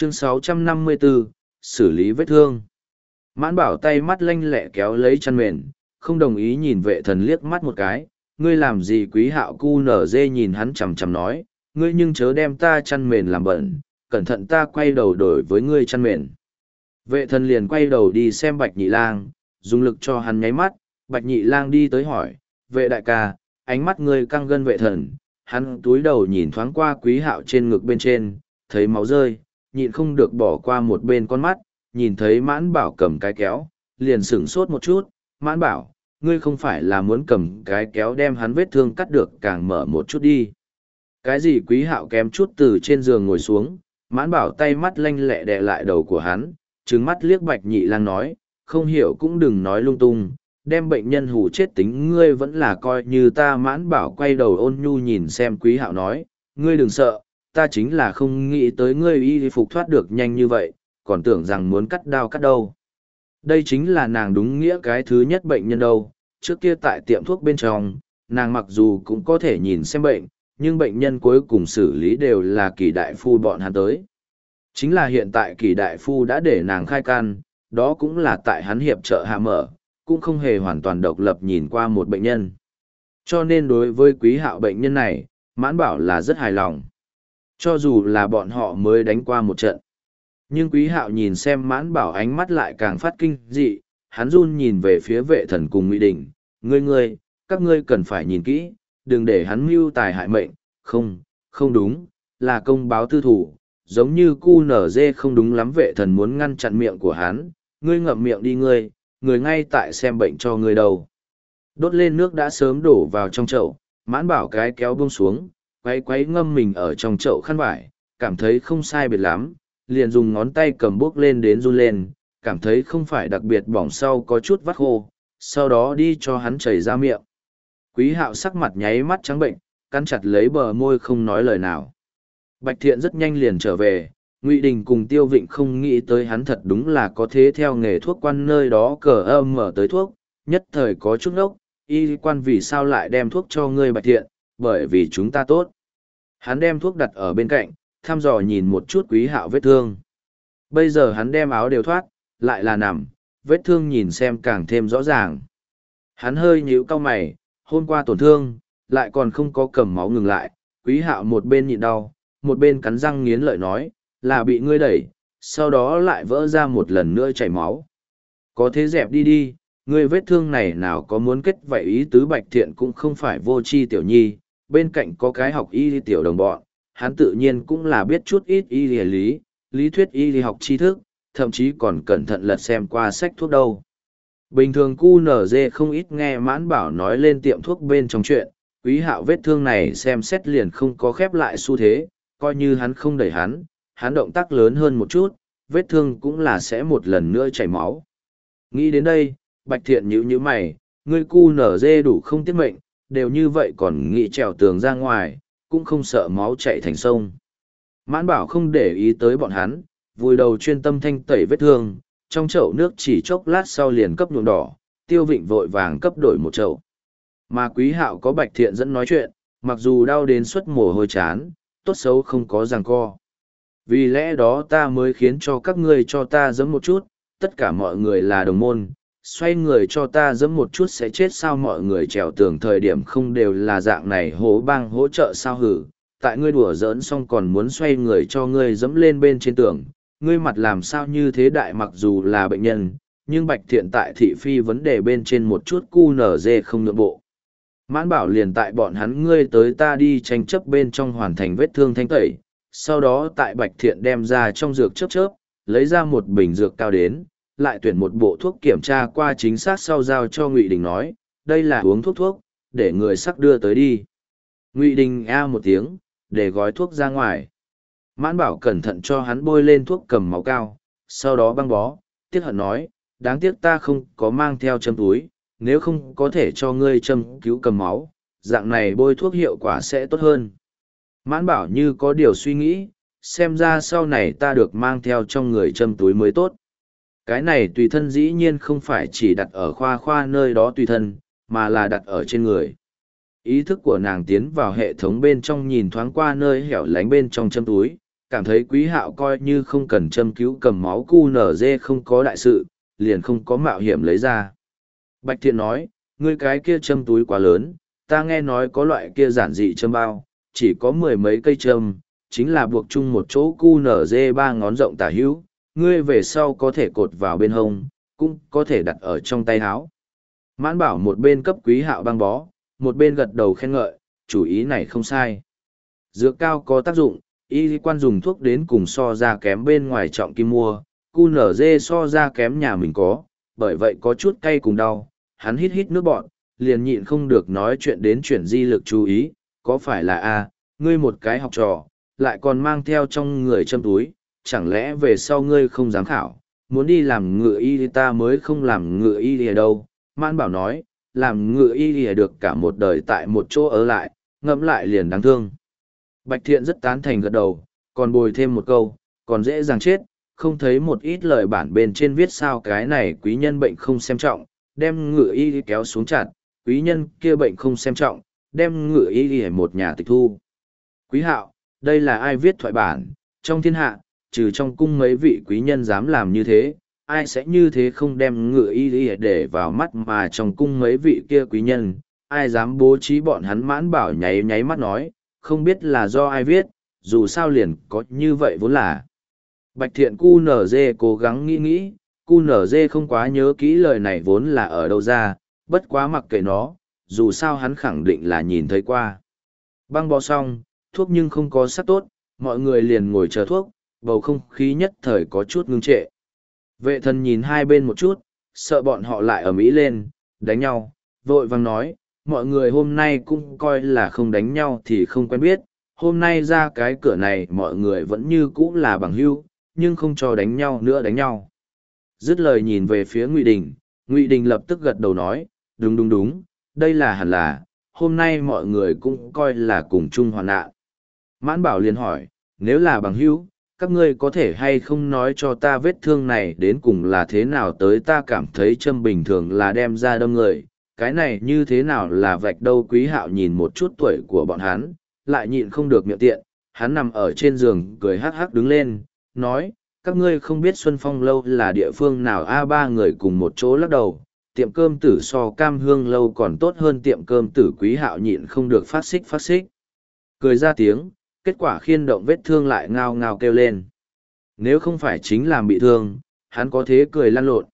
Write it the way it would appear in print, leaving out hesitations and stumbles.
Chương 654, xử lý vết thương. Mãn bảo tay mắt lanh lẹ kéo lấy chăn mền, không đồng ý nhìn vệ thần liếc mắt một cái. Ngươi làm gì? Quý hạo cu nở dê nhìn hắn chằm chằm nói, ngươi nhưng chớ đem ta chăn mền làm bẩn, cẩn thận ta quay đầu đổi với ngươi chăn mền. Vệ thần liền quay đầu đi xem Bạch Nhị Lang, dùng lực cho hắn nháy mắt. Bạch Nhị Lang đi tới hỏi, vệ đại ca, ánh mắt ngươi căng gân. Vệ thần, hắn túi đầu nhìn thoáng qua Quý hạo trên ngực bên trên, thấy máu rơi, nhịn không được bỏ qua một bên con mắt, nhìn thấy Mãn Bảo cầm cái kéo, liền sửng sốt một chút. Mãn Bảo, ngươi không phải là muốn cầm cái kéo đem hắn vết thương cắt được càng mở một chút đi? Cái gì? Quý hạo kém chút từ trên giường ngồi xuống. Mãn Bảo tay mắt lanh lẹ đè lại đầu của hắn, trừng mắt liếc Bạch Nhị Lang nói, không hiểu cũng đừng nói lung tung, đem bệnh nhân hù chết tính ngươi vẫn là coi như ta. Mãn Bảo quay đầu ôn nhu nhìn xem Quý hạo nói, ngươi đừng sợ, ta chính là không nghĩ tới ngươi y phục thoát được nhanh như vậy, còn tưởng rằng muốn cắt đao cắt đâu. Đây chính là nàng đúng nghĩa cái thứ nhất bệnh nhân đâu. Trước kia tại tiệm thuốc bên trong, nàng mặc dù cũng có thể nhìn xem bệnh, nhưng bệnh nhân cuối cùng xử lý đều là Kỳ đại phu bọn hắn tới. Chính là hiện tại Kỳ đại phu đã để nàng khai can, đó cũng là tại hắn hiệp trợ hạ mở, cũng không hề hoàn toàn độc lập nhìn qua một bệnh nhân. Cho nên đối với Quý hạo bệnh nhân này, Mãn Bảo là rất hài lòng. Cho dù là bọn họ mới đánh qua một trận. Nhưng Quý hạo nhìn xem Mãn Bảo ánh mắt lại càng phát kinh dị, hắn run nhìn về phía vệ thần cùng Ngụy Đình, ngươi, các ngươi cần phải nhìn kỹ, đừng để hắn mưu tài hại mệnh, không đúng, là công báo tư thủ, giống như cu nở dê không đúng lắm. Vệ thần muốn ngăn chặn miệng của hắn, ngươi ngậm miệng đi người ngay tại xem bệnh cho ngươi đâu. Đốt lên nước đã sớm đổ vào trong chậu, Mãn Bảo cái kéo buông xuống, quấy ngâm mình ở trong chậu khăn vải, cảm thấy không sai biệt lắm, liền dùng ngón tay cầm bốc lên đến run lên, cảm thấy không phải đặc biệt bỏng, sau có chút vắt khô, sau đó đi cho hắn chảy ra miệng. Quý hạo sắc mặt nháy mắt trắng bệnh, cắn chặt lấy bờ môi không nói lời nào. Bạch Thiện rất nhanh liền trở về, Ngụy Đình cùng Tiêu Vịnh không nghĩ tới hắn thật đúng là có thế theo nghề thuốc quan nơi đó cờ âm mở tới thuốc, nhất thời có chút ngốc, y quan vì sao lại đem thuốc cho ngươi Bạch Thiện, bởi vì chúng ta tốt. Hắn đem thuốc đặt ở bên cạnh, thăm dò nhìn một chút Quý hạo vết thương. Bây giờ hắn đem áo đều thoát, lại là nằm, vết thương nhìn xem càng thêm rõ ràng. Hắn hơi nhíu cau mày, hôm qua tổn thương, lại còn không có cầm máu ngừng lại. Quý hạo một bên nhịn đau, một bên cắn răng nghiến lợi nói, là bị ngươi đẩy, sau đó lại vỡ ra một lần nữa chảy máu. Có thế dẹp đi, ngươi vết thương này nào có muốn kết vậy ý tứ. Bạch Thiện cũng không phải vô tri tiểu nhi, bên cạnh có cái học y tiểu đồng bọn, hắn tự nhiên cũng là biết chút ít y lý thuyết y học tri thức, thậm chí còn cẩn thận lật xem qua sách thuốc đâu. Bình thường cu nở dê không ít nghe Mãn Bảo nói lên tiệm thuốc bên trong chuyện. Quý hạo vết thương này xem xét liền không có khép lại xu thế, coi như hắn không đẩy hắn động tác lớn hơn một chút, vết thương cũng là sẽ một lần nữa chảy máu. Nghĩ đến đây, Bạch Thiện nhíu mày, ngươi cu nở dê đủ không tiết mệnh, đều như vậy còn nghĩ trèo tường ra ngoài, cũng không sợ máu chảy thành sông. Mãn Bảo không để ý tới bọn hắn, vùi đầu chuyên tâm thanh tẩy vết thương, trong chậu nước chỉ chốc lát sau liền cấp nhuộm đỏ. Tiêu Vịnh vội vàng cấp đổi một chậu. Mà Quý hạo có Bạch Thiện dẫn nói chuyện, mặc dù đau đến suất mồ hôi chán, tốt xấu không có giằng co. Vì lẽ đó ta mới khiến cho các ngươi cho ta giẫm một chút, tất cả mọi người là đồng môn, xoay người cho ta giẫm một chút sẽ chết sao? Mọi người trèo tường thời điểm không đều là dạng này hố bang hỗ trợ sao hử? Tại ngươi đùa giỡn xong còn muốn xoay người cho ngươi giẫm lên bên trên tường, ngươi mặt làm sao như thế đại? Mặc dù là bệnh nhân, nhưng Bạch Thiện tại thị phi vấn đề bên trên một chút cu nở dê không nhượng bộ. Mãn Bảo liền tại bọn hắn ngươi tới ta đi tranh chấp bên trong hoàn thành vết thương thanh tẩy, sau đó tại Bạch Thiện đem ra trong dược chớp, lấy ra một bình dược cao đến, lại tuyển một bộ thuốc kiểm tra qua chính xác sau giao cho Ngụy Đình nói, đây là uống thuốc, để người sắc đưa tới đi. Ngụy Đình a một tiếng, để gói thuốc ra ngoài. Mãn Bảo cẩn thận cho hắn bôi lên thuốc cầm máu cao, sau đó băng bó, tiếc hận nói, đáng tiếc ta không có mang theo châm túi, nếu không có thể cho ngươi châm cứu cầm máu, dạng này bôi thuốc hiệu quả sẽ tốt hơn. Mãn Bảo như có điều suy nghĩ, xem ra sau này ta được mang theo trong người châm túi mới tốt. Cái này tùy thân dĩ nhiên không phải chỉ đặt ở khoa nơi đó tùy thân, mà là đặt ở trên người. Ý thức của nàng tiến vào hệ thống bên trong nhìn thoáng qua nơi hẻo lánh bên trong châm túi, cảm thấy Quý Hạo coi như không cần châm cứu cầm máu QNZ không có đại sự, liền không có mạo hiểm lấy ra. Bạch Thiện nói, ngươi cái kia châm túi quá lớn, ta nghe nói có loại kia giản dị châm bao, chỉ có 10 mấy cây châm, chính là buộc chung một chỗ QNZ 3 ngón rộng tả hữu, ngươi về sau có thể cột vào bên hông, cũng có thể đặt ở trong tay áo. Mãn Bảo một bên cấp Quý Hạo băng bó, một bên gật đầu khen ngợi, chủ ý này không sai. Dược cao có tác dụng, y quan dùng thuốc đến cùng so ra kém bên ngoài trọng kim mua, QNZ so ra kém nhà mình có, bởi vậy có chút cay cùng đau, hắn hít hít nước bọn, liền nhịn không được nói chuyện đến chuyển di lực chú ý, có phải là a ngươi một cái học trò, lại còn mang theo trong người châm túi, chẳng lẽ về sau ngươi không dám khảo, muốn đi làm ngựa y thì ta mới không làm ngựa y thì đâu. Mãn Bảo nói, làm ngựa y thì được cả một đời tại một chỗ ở lại, ngẫm lại liền đáng thương. Bạch Thiện rất tán thành gật đầu, còn bồi thêm một câu, còn dễ dàng chết, không thấy một ít lời bản bên trên viết sao cái này quý nhân bệnh không xem trọng, đem ngựa y kéo xuống chặt, quý nhân kia bệnh không xem trọng, đem ngựa y một nhà tịch thu. Quý Hạo, đây là ai viết thoại bản, trong thiên hạ, trừ trong cung mấy vị quý nhân dám làm như thế, ai sẽ như thế không đem ngựa y để vào mắt mà trong cung mấy vị kia quý nhân, ai dám bố trí bọn hắn. Mãn Bảo nháy nháy mắt nói, không biết là do ai viết, dù sao liền có như vậy vốn là. Bạch Thiện QNZ cố gắng nghĩ, QNZ không quá nhớ kỹ lời này vốn là ở đâu ra, bất quá mặc kệ nó, dù sao hắn khẳng định là nhìn thấy qua. Băng bó xong, thuốc nhưng không có sắc tốt, mọi người liền ngồi chờ thuốc, bầu không khí nhất thời có chút ngưng trệ. Vệ thần nhìn hai bên một chút, sợ bọn họ lại ầm ĩ lên, đánh nhau, vội vàng nói, mọi người hôm nay cũng coi là không đánh nhau thì không quen biết, hôm nay ra cái cửa này mọi người vẫn như cũ là bằng hữu, nhưng không cho đánh nhau nữa đánh nhau. Dứt lời nhìn về phía Ngụy Đình lập tức gật đầu nói, đúng, đây là hẳn là, hôm nay mọi người cũng coi là cùng chung hoạn nạn. Mãn Bảo liền hỏi, nếu là bằng hữu, các ngươi có thể hay không nói cho ta vết thương này đến cùng là thế nào tới, ta cảm thấy châm bình thường là đem ra đâm người, cái này như thế nào là vạch đâu. Quý Hạo nhìn một chút tuổi của bọn hắn, lại nhịn không được miệng tiện, hắn nằm ở trên giường cười hắc hắc đứng lên, nói, các ngươi không biết Xuân Phong lâu là địa phương nào a. Ba người cùng một chỗ lắc đầu, tiệm cơm tử so Cam Hương lâu còn tốt hơn tiệm cơm tử. Quý Hạo nhịn không được phát xích, cười ra tiếng, kết quả khiên động vết thương lại ngao ngao kêu lên. Nếu không phải chính làm bị thương, hắn có thế cười lăn lộn.